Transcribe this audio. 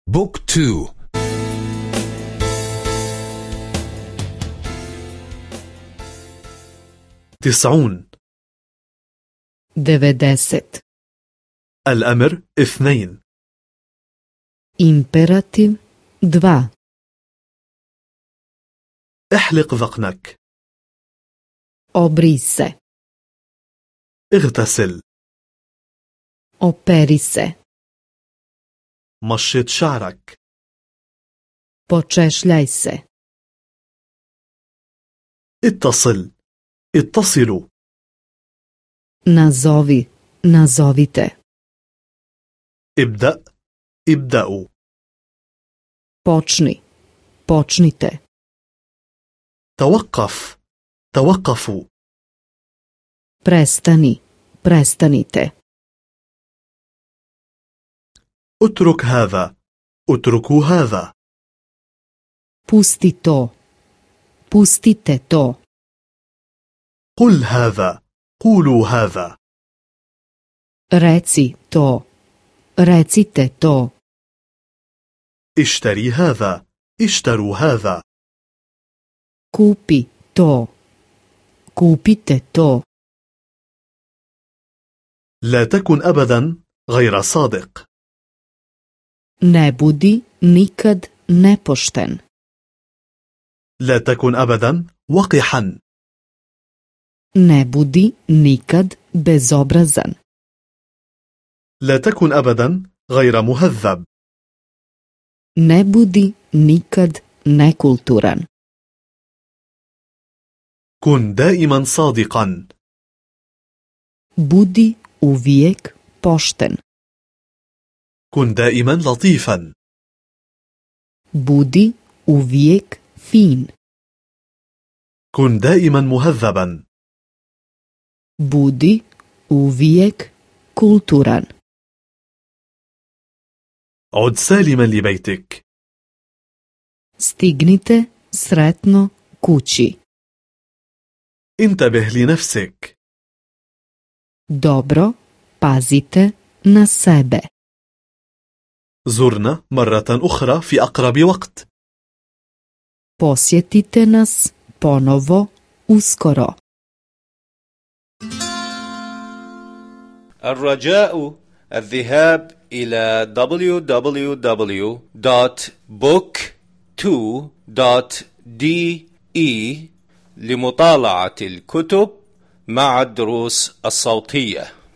بوك 2. 90. 90. الأمر 2. Imperativ 2. احلق ذقنك. Obri se. اغتسل. Operi se. مشط شعرك. Počešljaj se. اتصلوا. Nazovi, nazovite. ابدأوا. Počnite. توقفوا. Prestanite. اتركوا هذا. Pustite to. قولوا هذا. Recite to. اشتروا هذا. Kupite to. لا تكن أبدا غير صادق. Ne budi nikad nepošten. لا تكن أبدا وقحا. Ne budi nikad bezobrazan. لا تكن أبدا غير مهذب. Ne budi nikad nekulturan. كن دائما صادقا. Budi uvijek pošten. كن دائما لطيفا. Budi uvijek fin. كن دائما مهذبا. Budi uvijek kulturan. عد سالما لبيتك. Stignite sretno kući. انتبه لنفسك. Dobro pazite na sebe. زرنا مرة أخرى في أقرب وقت. Posjetite nas ponovo uskoro. الرجاء الذهاب إلى www.book2.de لمطالعة الكتب مع الدروس الصوتية.